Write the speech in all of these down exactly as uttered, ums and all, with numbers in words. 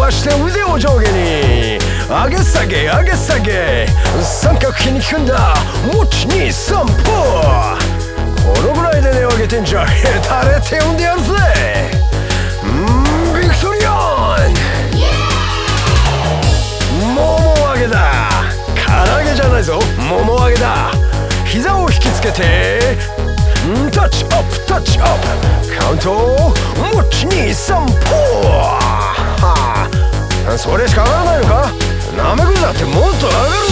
回して腕を上下に上げ下げ上げ下げ三角筋に効くんだ。いちにさんぽこのぐらいで値を上げてんじゃヘタレって呼んでやるぜ。うんビクトリアンもも上げだ。唐揚げじゃないぞ、もも上げだ。膝を引きつけてタッチアップタッチアップカウントいちにさんぽはあ、それしか上がらないのか。なめくんだってもっと上がるぞ。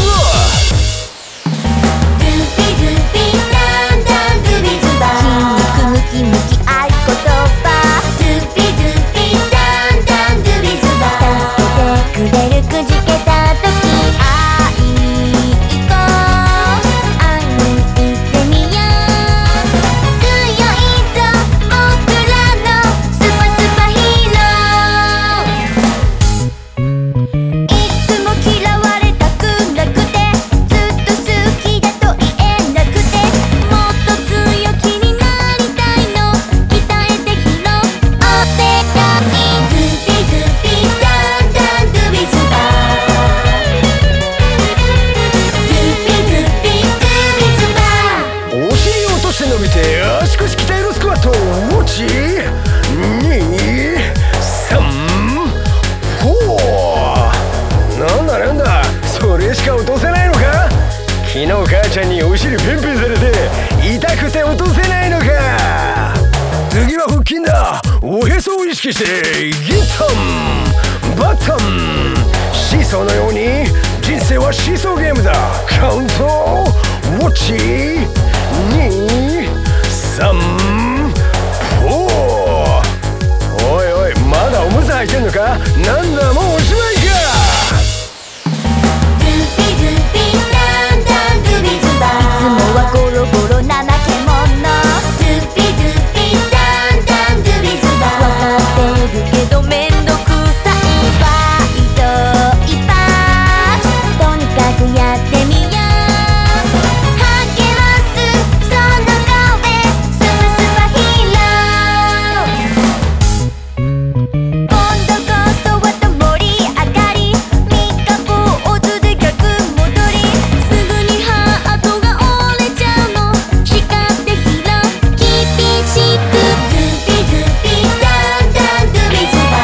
グーピグーピだんだんグビズバ筋肉ムキムキ合言葉グーピグーピだんだんグビズバ助けてくれるくじけた時会いに行こう会いに行ってみよう強いぞ僕らのスパスパヒーローいつも嫌われたくなくてずっと好きだと言えなくてもっと強気になりたいの鍛えて拾ってたいグーピグーピだんだんグビズバグーピグーピグビズバお尻落として伸びて足腰鍛えるスクワットいちにさんぽなんだなんだそれしか落とせないのか。昨日母ちゃんにお尻ペンペンされて痛くて落とせないのか。次は腹筋だ。おへそを意識してギタンバタンシーソーのように人生はシーソーゲームだ。カウントいちにさんぽおいおいまだおむつ履いてんのか。なんだもうおしまいか。 グーピグーピだんだんグビズバいつもはゴロゴロ怠け者グーピグーピだんだんグビズバわかってるけどめんどくさいファイト一発とにかくやってみよう励ますその顔へスパスパヒーロー今度こそはと盛り上がり三日坊主で逆戻りすぐにハートが折れちゃうの叱って拾うキーピーシップグーピグーピだんだんグビズバ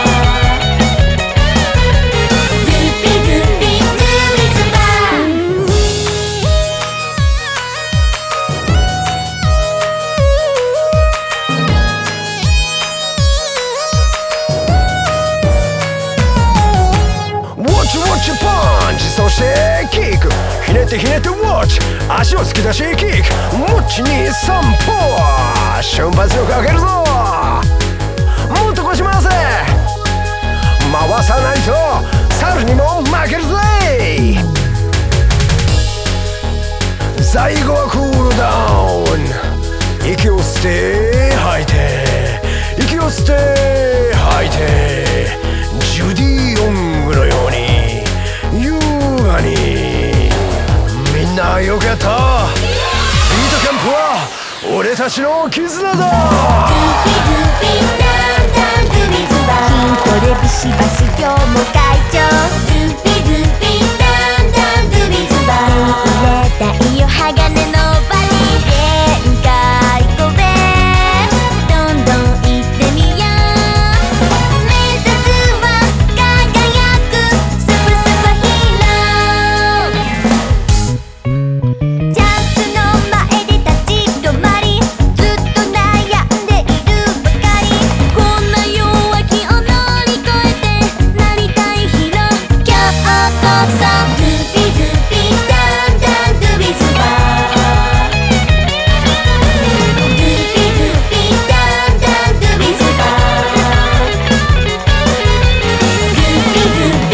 グーピグーピグビズバウォッチウォッチパンチそしてキックひねってひねってウォッチ足を突き出しキックいちにさんぽ瞬発力上げるぞ。もっと腰回せ回さないと猿にも負けるぜ。最後はクールダウン息を吸って吐いて息を吸って吐いてジュディ・オングのように優雅にみんなよくやった。ビートキャンプは俺たちの絆だ。 グーピグーピだんだんグビズバ筋トレビシバシ今日も会長グーピグーピだんだんグビズバ手に入れたいよ鋼のバディ限界超えどんどん行ってみよう目指すは輝くスパスパヒーローチャンスの前で立ち止まりずっと悩んでいるばかりこんな弱気を乗り越えてなりたいヒーロー今日こそグーピグーピだんだんグビズバグーピグーピだんだんグビズバグーピグーピ